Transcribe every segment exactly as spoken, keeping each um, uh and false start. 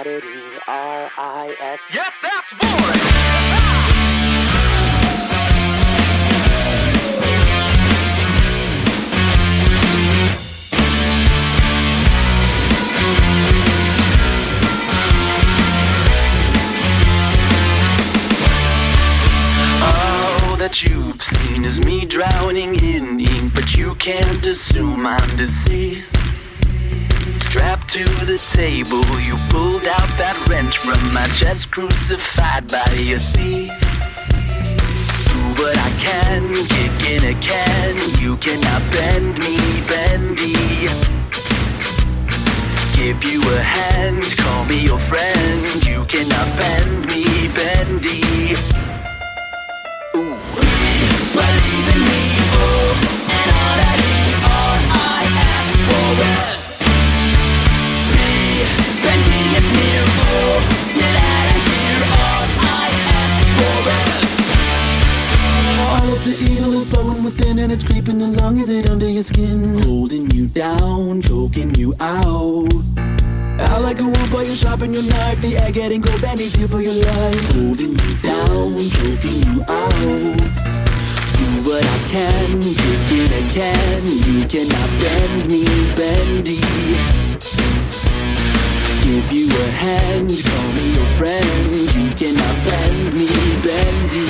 oddity, R I S. Yes, that's boring! That you've seen is me drowning in ink, but you can't assume I'm deceased. Strapped to the table, you pulled out that wrench from my chest, crucified by a thief. Do what I can, kick in a can, you cannot bend me, bendy. Give you a hand, call me your friend, you cannot bend me, bendy. Ooh. Believe in me, oh, and all that E R I F for us. Be, bending is near, oh, get out of here, R I F for us. All of the evil is flowing within and it's creeping along. Is it under your skin? Holding you down, choking you out. Out like a wolf while you're sharpening your knife. The air getting cold, Benny's here for your life. Holding you down, choking you out. Do what I can, kick in a can. You cannot bend me, bendy. Give you a hand, call me your friend. You cannot bend me, bendy.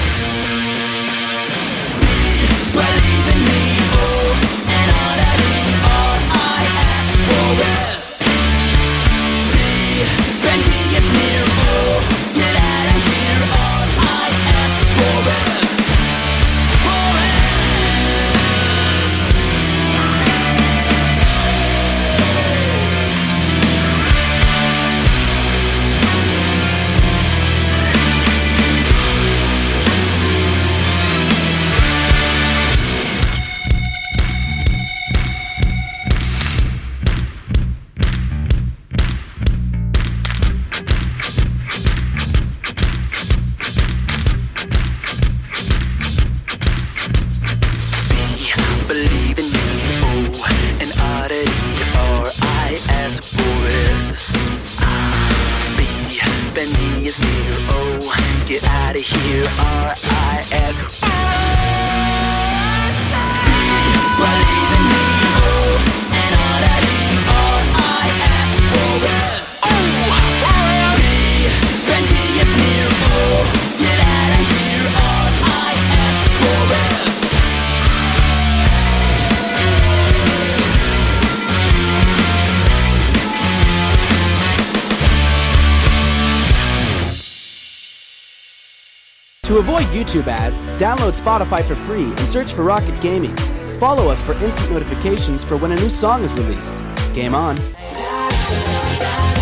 Believe in me, oh, and all that E R I F for us. Be, bending is near, oh, get out of here, R I F for us. Get out of here, R I S. Believe in me, oh, and all that E R I F for us. Be, bending is near, oh, get out of here, R I F for us. To avoid YouTube ads, download Spotify for free and search for Rocket Gaming. Follow us for instant notifications for when a new song is released. Game on.